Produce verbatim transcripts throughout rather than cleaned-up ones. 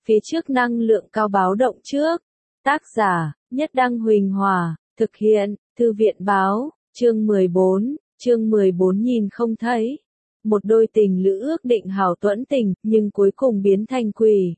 phía trước năng lượng cao báo động trước. Tác giả, Nhất Đăng Huỳnh Hòa, thực hiện, Thư viện báo, chương mười bốn, chương mười bốn nhìn không thấy. Một đôi tình lữ ước định hảo tuẫn tình, nhưng cuối cùng biến thành quỷ.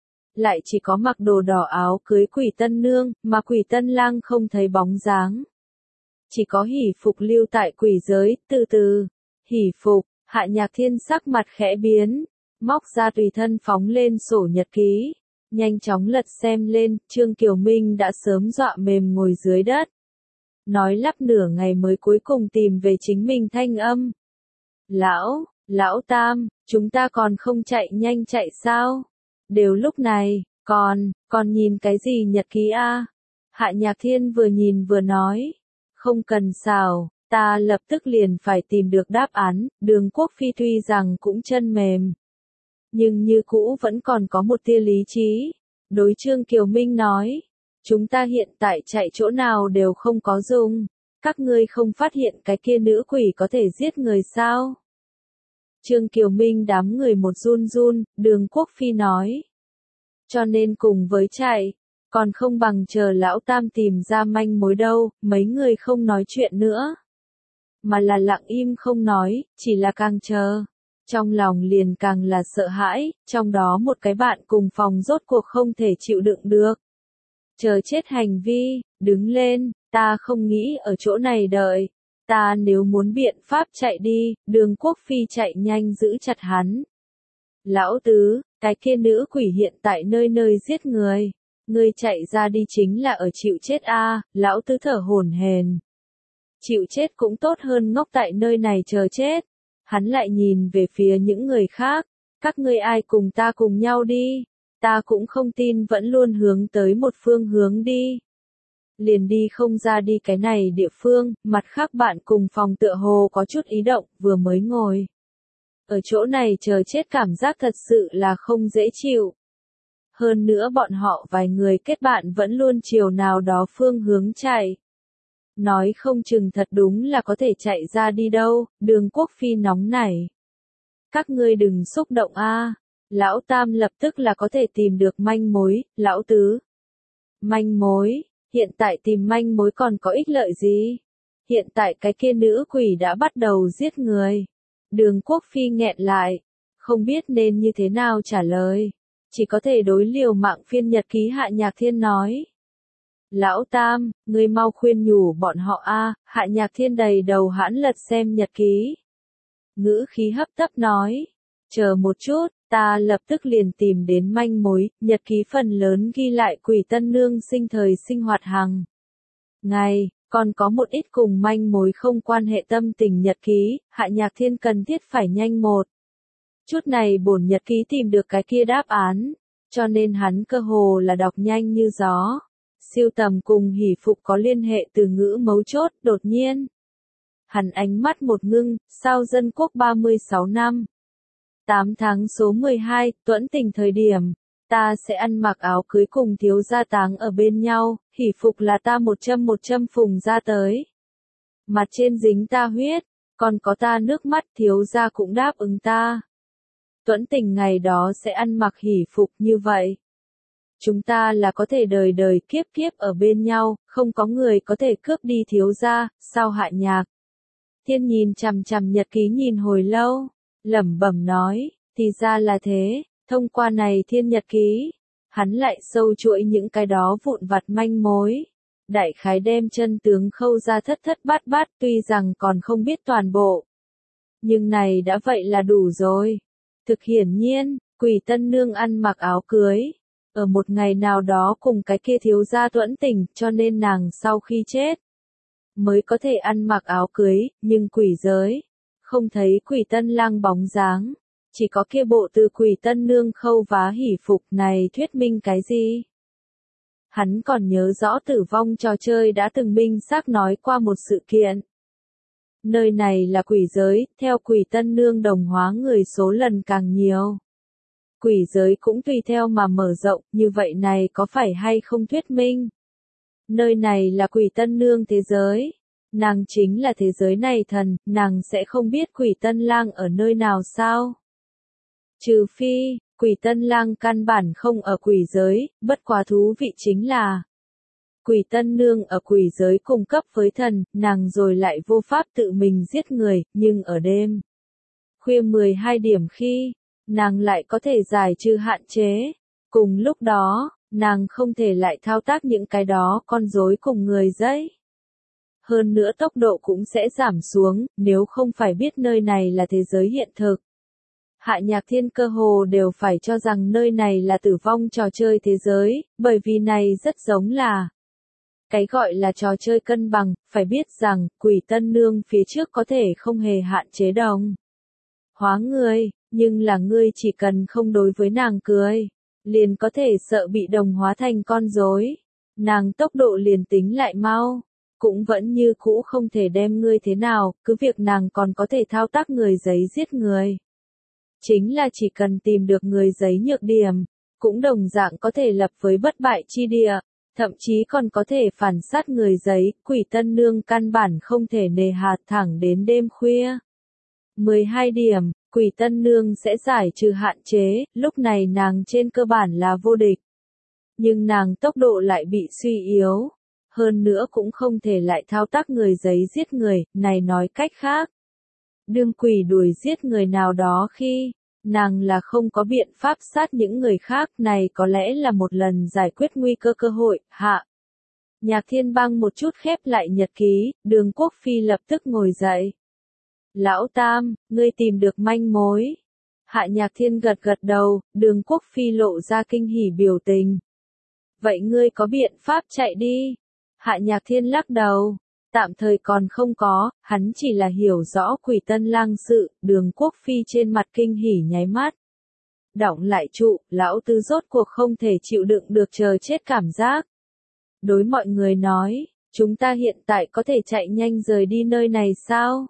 Lại chỉ có mặc đồ đỏ áo cưới quỷ tân nương, mà quỷ tân lang không thấy bóng dáng. Chỉ có hỷ phục lưu tại quỷ giới, từ từ. Hỷ phục, Hạ Nhạc Thiên sắc mặt khẽ biến, móc ra tùy thân phóng lên sổ nhật ký. Nhanh chóng lật xem lên, Trương Kiều Minh đã sớm dọa mềm ngồi dưới đất. Nói lắp nửa ngày mới cuối cùng tìm về chính mình thanh âm. Lão, lão Tam, chúng ta còn không chạy nhanh chạy sao? Đều lúc này, còn, còn nhìn cái gì nhật ký a? Hạ Nhạc Thiên vừa nhìn vừa nói. Không cần xào, ta lập tức liền phải tìm được đáp án, Đường Quốc Phi tuy rằng cũng chân mềm. Nhưng như cũ vẫn còn có một tia lý trí. Đối Trương Kiều Minh nói. Chúng ta hiện tại chạy chỗ nào đều không có dùng. Các ngươi không phát hiện cái kia nữ quỷ có thể giết người sao? Trương Kiều Minh đám người một run run, Đường Quốc Phi nói. Cho nên cùng với chạy, còn không bằng chờ lão Tam tìm ra manh mối đâu, mấy người không nói chuyện nữa. Mà là lặng im không nói, chỉ là càng chờ. Trong lòng liền càng là sợ hãi, trong đó một cái bạn cùng phòng rốt cuộc không thể chịu đựng được. Chờ chết hành vi, đứng lên, ta không nghĩ ở chỗ này đợi. Ta nếu muốn biện pháp chạy đi, Đường Quốc Phi chạy nhanh giữ chặt hắn. Lão Tứ, cái kia nữ quỷ hiện tại nơi nơi giết người. Ngươi chạy ra đi chính là ở chịu chết a, Lão Tứ thở hổn hển. Chịu chết cũng tốt hơn ngốc tại nơi này chờ chết. Hắn lại nhìn về phía những người khác. Các ngươi ai cùng ta cùng nhau đi. Ta cũng không tin vẫn luôn hướng tới một phương hướng đi. Liền đi không ra đi cái này địa phương, mặt khác bạn cùng phòng tựa hồ có chút ý động, vừa mới ngồi. Ở chỗ này chờ chết cảm giác thật sự là không dễ chịu. Hơn nữa bọn họ vài người kết bạn vẫn luôn chiều nào đó phương hướng chạy. Nói không chừng thật đúng là có thể chạy ra đi đâu, Đường Quốc Phi nóng nảy. Các ngươi đừng xúc động a. Lão Tam lập tức là có thể tìm được manh mối, Lão Tứ. Manh mối, hiện tại tìm manh mối còn có ích lợi gì? Hiện tại cái kia nữ quỷ đã bắt đầu giết người. Đường Quốc Phi nghẹn lại, không biết nên như thế nào trả lời. Chỉ có thể đối liều mạng phiên nhật ký Hạ Nhạc Thiên nói. Lão Tam, ngươi mau khuyên nhủ bọn họ a. Hạ Nhạc Thiên đầy đầu hãn lật xem nhật ký. Ngữ khí hấp tấp nói. Chờ một chút, ta lập tức liền tìm đến manh mối, nhật ký phần lớn ghi lại quỷ tân nương sinh thời sinh hoạt hàng ngày, còn có một ít cùng manh mối không quan hệ tâm tình nhật ký, Hạ Nhạc Thiên cần thiết phải nhanh một chút này bổn nhật ký tìm được cái kia đáp án, cho nên hắn cơ hồ là đọc nhanh như gió. Siêu tầm cùng hỷ phục có liên hệ từ ngữ mấu chốt, đột nhiên. Hắn ánh mắt một ngưng, sau dân quốc ba mươi sáu năm. tám tháng số mười hai, tuẫn tình thời điểm, ta sẽ ăn mặc áo cưới cùng thiếu gia táng ở bên nhau, hỷ phục là ta một châm một châm phùng ra tới. Mặt trên dính ta huyết, còn có ta nước mắt thiếu gia cũng đáp ứng ta. Tuẫn tình ngày đó sẽ ăn mặc hỷ phục như vậy. Chúng ta là có thể đời đời kiếp kiếp ở bên nhau, không có người có thể cướp đi thiếu gia, sao Hạ Nhạc. Thiên nhìn chằm chằm nhật ký nhìn hồi lâu. Lẩm bẩm nói, thì ra là thế, thông qua này thiên nhật ký, hắn lại sâu chuỗi những cái đó vụn vặt manh mối. Đại khái đem chân tướng khâu ra thất thất bát bát tuy rằng còn không biết toàn bộ. Nhưng này đã vậy là đủ rồi. Thực hiển nhiên, quỷ tân nương ăn mặc áo cưới. Ở một ngày nào đó cùng cái kia thiếu gia tuẫn tình cho nên nàng sau khi chết. Mới có thể ăn mặc áo cưới, nhưng quỷ giới. Không thấy quỷ tân lang bóng dáng, chỉ có kia bộ từ quỷ tân nương khâu vá hỷ phục này thuyết minh cái gì? Hắn còn nhớ rõ tử vong trò chơi đã từng minh xác nói qua một sự kiện. Nơi này là quỷ giới, theo quỷ tân nương đồng hóa người số lần càng nhiều. Quỷ giới cũng tùy theo mà mở rộng, như vậy này có phải hay không thuyết minh? Nơi này là quỷ tân nương thế giới. Nàng chính là thế giới này thần, nàng sẽ không biết quỷ tân lang ở nơi nào sao? Trừ phi, Quỷ Tân Lang căn bản không ở quỷ giới, bất quá thú vị chính là Quỷ Tân Nương ở quỷ giới cung cấp với thần, nàng rồi lại vô pháp tự mình giết người, nhưng ở đêm khuya mười hai điểm khi, nàng lại có thể giải trừ hạn chế. Cùng lúc đó, nàng không thể lại thao tác những cái đó con rối cùng người dẫy. Hơn nữa tốc độ cũng sẽ giảm xuống, nếu không phải biết nơi này là thế giới hiện thực. Hạ Nhạc Thiên cơ hồ đều phải cho rằng nơi này là tử vong trò chơi thế giới, bởi vì này rất giống là cái gọi là trò chơi cân bằng, phải biết rằng, Quỷ Tân Nương phía trước có thể không hề hạn chế đồng hóa người, nhưng là ngươi chỉ cần không đối với nàng cười, liền có thể sợ bị đồng hóa thành con rối. Nàng tốc độ liền tính lại mau, cũng vẫn như cũ không thể đem ngươi thế nào, cứ việc nàng còn có thể thao tác người giấy giết người. Chính là chỉ cần tìm được người giấy nhược điểm, cũng đồng dạng có thể lập với bất bại chi địa, thậm chí còn có thể phản sát người giấy, Quỷ Tân Nương căn bản không thể nề hà thẳng đến đêm khuya. mười hai điểm, Quỷ Tân Nương sẽ giải trừ hạn chế, lúc này nàng trên cơ bản là vô địch. Nhưng nàng tốc độ lại bị suy yếu, hơn nữa cũng không thể lại thao tác người giấy giết người, này nói cách khác. Đương quỷ đuổi giết người nào đó khi, nàng là không có biện pháp sát những người khác, này có lẽ là một lần giải quyết nguy cơ cơ hội, hạ. Nhạc Thiên băng một chút khép lại nhật ký, Đường Quốc Phi lập tức ngồi dậy. Lão Tam, ngươi tìm được manh mối. Hạ Nhạc Thiên gật gật đầu, Đường Quốc Phi lộ ra kinh hỉ biểu tình. Vậy ngươi có biện pháp chạy đi? Hạ Nhạc Thiên lắc đầu. Tạm thời còn không có, hắn chỉ là hiểu rõ Quỷ Tân Lang sự, Đường Quốc Phi trên mặt kinh hỉ nháy mắt. Đọng lại trụ, lão tứ rốt cuộc không thể chịu đựng được chờ chết cảm giác. Đối mọi người nói, chúng ta hiện tại có thể chạy nhanh rời đi nơi này sao?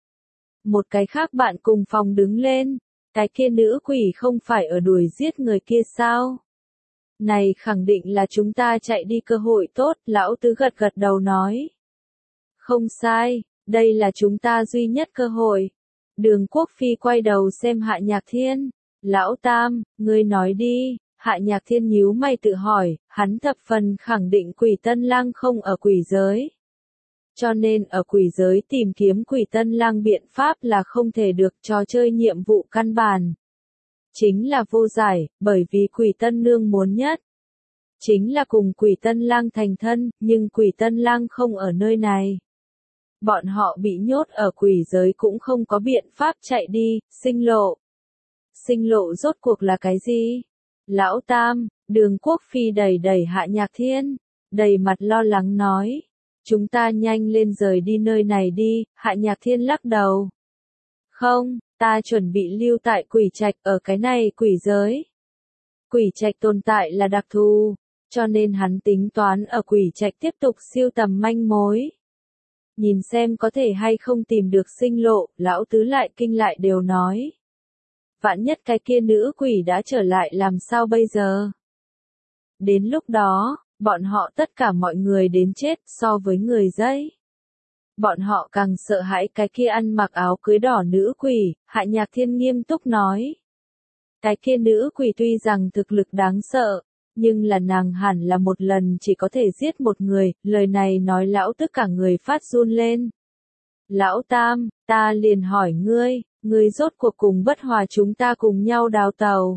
Một cái khác bạn cùng phòng đứng lên, cái kia nữ quỷ không phải ở đuổi giết người kia sao? Này khẳng định là chúng ta chạy đi cơ hội tốt, lão tứ gật gật đầu nói. Không sai, đây là chúng ta duy nhất cơ hội. Đường Quốc Phi quay đầu xem Hạ Nhạc Thiên. Lão Tam, ngươi nói đi. Hạ Nhạc Thiên nhíu mày tự hỏi, hắn thập phần khẳng định Quỷ Tân Lang không ở quỷ giới. Cho nên ở quỷ giới tìm kiếm Quỷ Tân Lang biện pháp là không thể được, trò chơi nhiệm vụ căn bản. Chính là vô giải, bởi vì Quỷ Tân Nương muốn nhất. Chính là cùng Quỷ Tân Lang thành thân, nhưng Quỷ Tân Lang không ở nơi này. Bọn họ bị nhốt ở quỷ giới cũng không có biện pháp chạy đi, sinh lộ. Sinh lộ rốt cuộc là cái gì? Lão Tam, Đường Quốc Phi đẩy đẩy Hạ Nhạc Thiên, đầy mặt lo lắng nói. Chúng ta nhanh lên rời đi nơi này đi, Hạ Nhạc Thiên lắc đầu. Không, ta chuẩn bị lưu tại quỷ trạch ở cái này quỷ giới. Quỷ trạch tồn tại là đặc thù, cho nên hắn tính toán ở quỷ trạch tiếp tục siêu tầm manh mối. Nhìn xem có thể hay không tìm được sinh lộ, lão tứ lại kinh lại đều nói. Vạn nhất cái kia nữ quỷ đã trở lại làm sao bây giờ? Đến lúc đó, bọn họ tất cả mọi người đến chết so với người dây. Bọn họ càng sợ hãi cái kia ăn mặc áo cưới đỏ nữ quỷ, Hạ Nhạc Thiên nghiêm túc nói. Cái kia nữ quỷ tuy rằng thực lực đáng sợ, nhưng là nàng hẳn là một lần chỉ có thể giết một người, lời này nói lão tất cả người phát run lên. Lão Tam, ta liền hỏi ngươi, ngươi rốt cuộc cùng Bất Hòa chúng ta cùng nhau đào tàu.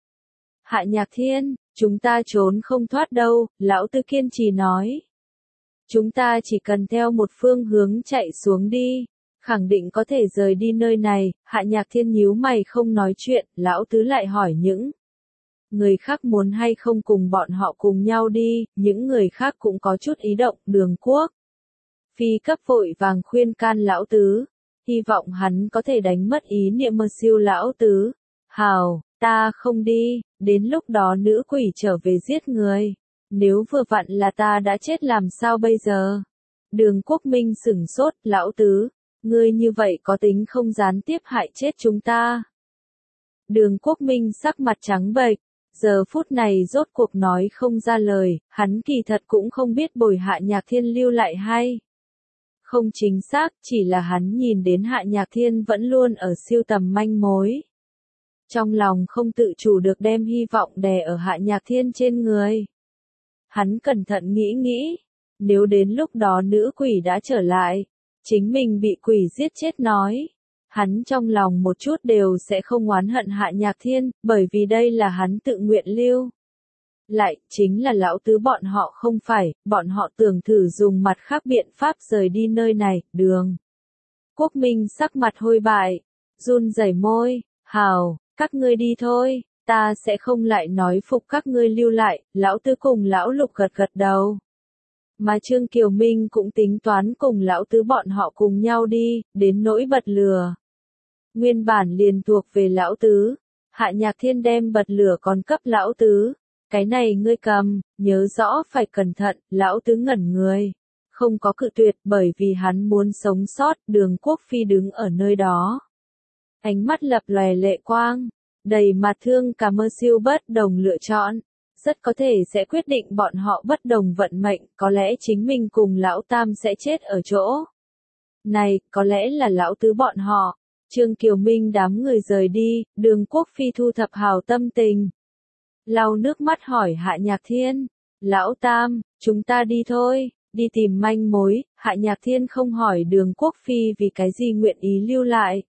Hạ Nhạc Thiên, chúng ta trốn không thoát đâu, lão Tư kiên trì nói. Chúng ta chỉ cần theo một phương hướng chạy xuống đi, khẳng định có thể rời đi nơi này. Hạ Nhạc Thiên nhíu mày không nói chuyện, lão Tứ lại hỏi những người khác muốn hay không cùng bọn họ cùng nhau đi, những người khác cũng có chút ý động. Đường Quốc Phi cấp vội vàng khuyên can lão Tứ, hy vọng hắn có thể đánh mất ý niệm mơ siêu lão Tứ. Hào, ta không đi, đến lúc đó nữ quỷ trở về giết người. Nếu vừa vặn là ta đã chết làm sao bây giờ? Đường Quốc Minh sửng sốt, lão Tứ, ngươi như vậy có tính không gián tiếp hại chết chúng ta? Đường Quốc Minh sắc mặt trắng bệch, giờ phút này rốt cuộc nói không ra lời, hắn kỳ thật cũng không biết bồi Hạ Nhạc Thiên lưu lại hay. Không chính xác, chỉ là hắn nhìn đến Hạ Nhạc Thiên vẫn luôn ở siêu tầm manh mối. Trong lòng không tự chủ được đem hy vọng đè ở Hạ Nhạc Thiên trên người. Hắn cẩn thận nghĩ nghĩ, nếu đến lúc đó nữ quỷ đã trở lại, chính mình bị quỷ giết chết nói, hắn trong lòng một chút đều sẽ không oán hận Hạ Nhạc Thiên, bởi vì đây là hắn tự nguyện lưu. Lại, chính là lão tứ bọn họ không phải, bọn họ tưởng thử dùng mặt khác biện pháp rời đi nơi này, đường. Quốc Minh sắc mặt hôi bại, run rẩy môi, hào, các ngươi đi thôi, ta sẽ không lại nói phục các ngươi lưu lại, lão tứ cùng lão lục gật gật đầu. Mà Trương Kiều Minh cũng tính toán cùng lão tứ bọn họ cùng nhau đi, đến nỗi bật lửa. Nguyên bản liền thuộc về lão tứ, Hạ Nhạc Thiên đem bật lửa còn cấp lão tứ. Cái này ngươi cầm, nhớ rõ phải cẩn thận, lão tứ ngẩn người. Không có cự tuyệt bởi vì hắn muốn sống sót, Đường Quốc Phi đứng ở nơi đó. Ánh mắt lập lòe lệ quang, đầy mặt thương cả mơ siêu bất đồng lựa chọn. Rất có thể sẽ quyết định bọn họ bất đồng vận mệnh, có lẽ chính mình cùng lão tam sẽ chết ở chỗ. Này, có lẽ là lão tứ bọn họ. Trương Kiều Minh đám người rời đi, Đường Quốc Phi thu thập hào tâm tình. Lau nước mắt hỏi Hạ Nhạc Thiên, lão tam, chúng ta đi thôi, đi tìm manh mối. Hạ Nhạc Thiên không hỏi Đường Quốc Phi vì cái gì nguyện ý lưu lại,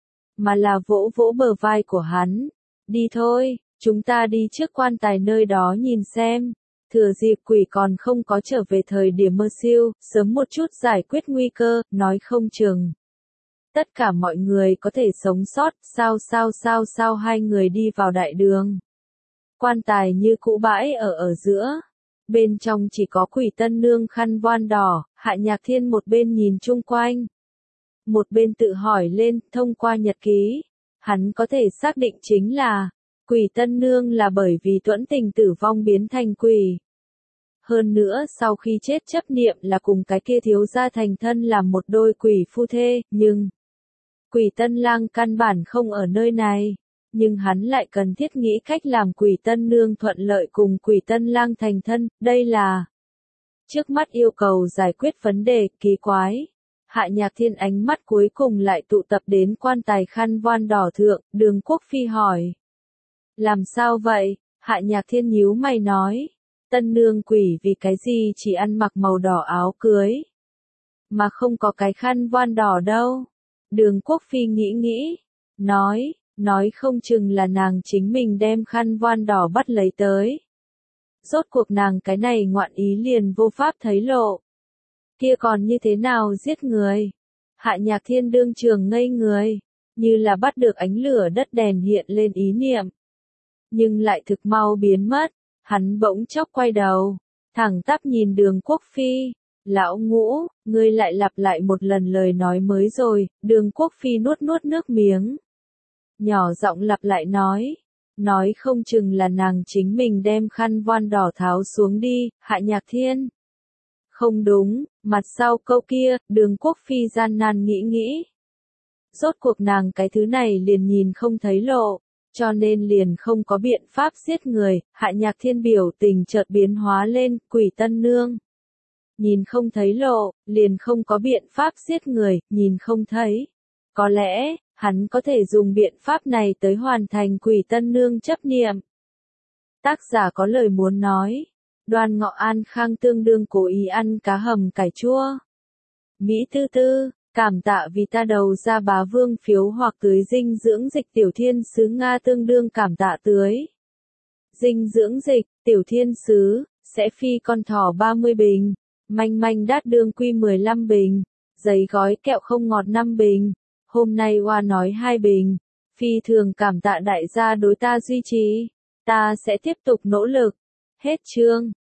mà là vỗ vỗ bờ vai của hắn, đi thôi, chúng ta đi trước quan tài nơi đó nhìn xem, thừa dịp quỷ còn không có trở về thời điểm mơ siêu, sớm một chút giải quyết nguy cơ, nói không chừng. Tất cả mọi người có thể sống sót, sao sao sao sao hai người đi vào đại đường. Quan tài như cũ bãi ở ở giữa. Bên trong chỉ có Quỷ Tân Nương khăn voan đỏ, Hạ Nhạc Thiên một bên nhìn chung quanh. Một bên tự hỏi lên, thông qua nhật ký. Hắn có thể xác định chính là, Quỷ Tân Nương là bởi vì tuẫn tình tử vong biến thành quỷ. Hơn nữa sau khi chết chấp niệm là cùng cái kia thiếu gia thành thân làm một đôi quỷ phu thê, nhưng Quỷ Tân Lang căn bản không ở nơi này. Nhưng hắn lại cần thiết nghĩ cách làm Quỷ Tân Nương thuận lợi cùng Quỷ Tân Lang thành thân, đây là trước mắt yêu cầu giải quyết vấn đề, kỳ quái. Hạ Nhạc Thiên ánh mắt cuối cùng lại tụ tập đến quan tài khăn voan đỏ thượng, Đường Quốc Phi hỏi. Làm sao vậy? Hạ Nhạc Thiên nhíu mày nói. Tân Nương quỷ vì cái gì chỉ ăn mặc màu đỏ áo cưới, mà không có cái khăn voan đỏ đâu. Đường Quốc Phi nghĩ nghĩ, nói. Nói không chừng là nàng chính mình đem khăn voan đỏ bắt lấy tới. Rốt cuộc nàng cái này ngoạn ý liền vô pháp thấy lộ. Kia còn như thế nào giết người? Hạ Nhạc Thiên đương trường ngây người, như là bắt được ánh lửa đất đèn hiện lên ý niệm. Nhưng lại thực mau biến mất, hắn bỗng chốc quay đầu, thẳng tắp nhìn Đường Quốc Phi. Lão Ngũ, ngươi lại lặp lại một lần lời nói mới rồi. Đường Quốc Phi nuốt nuốt nước miếng. Nhỏ giọng lặp lại nói, nói không chừng là nàng chính mình đem khăn voan đỏ tháo xuống đi. Hạ Nhạc Thiên. Không đúng, mặt sau câu kia, Đường Quốc Phi gian nan nghĩ nghĩ. Rốt cuộc nàng cái thứ này liền nhìn không thấy lộ, cho nên liền không có biện pháp giết người. Hạ Nhạc Thiên biểu tình chợt biến hóa lên, Quỷ Tân Nương. Nhìn không thấy lộ, liền không có biện pháp giết người, nhìn không thấy. Có lẽ, hắn có thể dùng biện pháp này tới hoàn thành Quỷ Tân Nương chấp niệm. Tác giả có lời muốn nói. Đoan Ngọ An Khang tương đương cố ý ăn cá hầm cải chua. Mỹ Tư Tư, cảm tạ vì ta đầu ra bá vương phiếu hoặc tưới dinh dưỡng dịch Tiểu Thiên Sứ Nga tương đương cảm tạ tưới dinh dưỡng dịch, Tiểu Thiên Sứ, sẽ phi con thỏ ba mươi bình, manh manh đát đương quy mười lăm bình, giấy gói kẹo không ngọt năm bình. Hôm nay Hoa nói hai bình, phi thường cảm tạ đại gia đối ta duy trì, ta sẽ tiếp tục nỗ lực. Hết chương.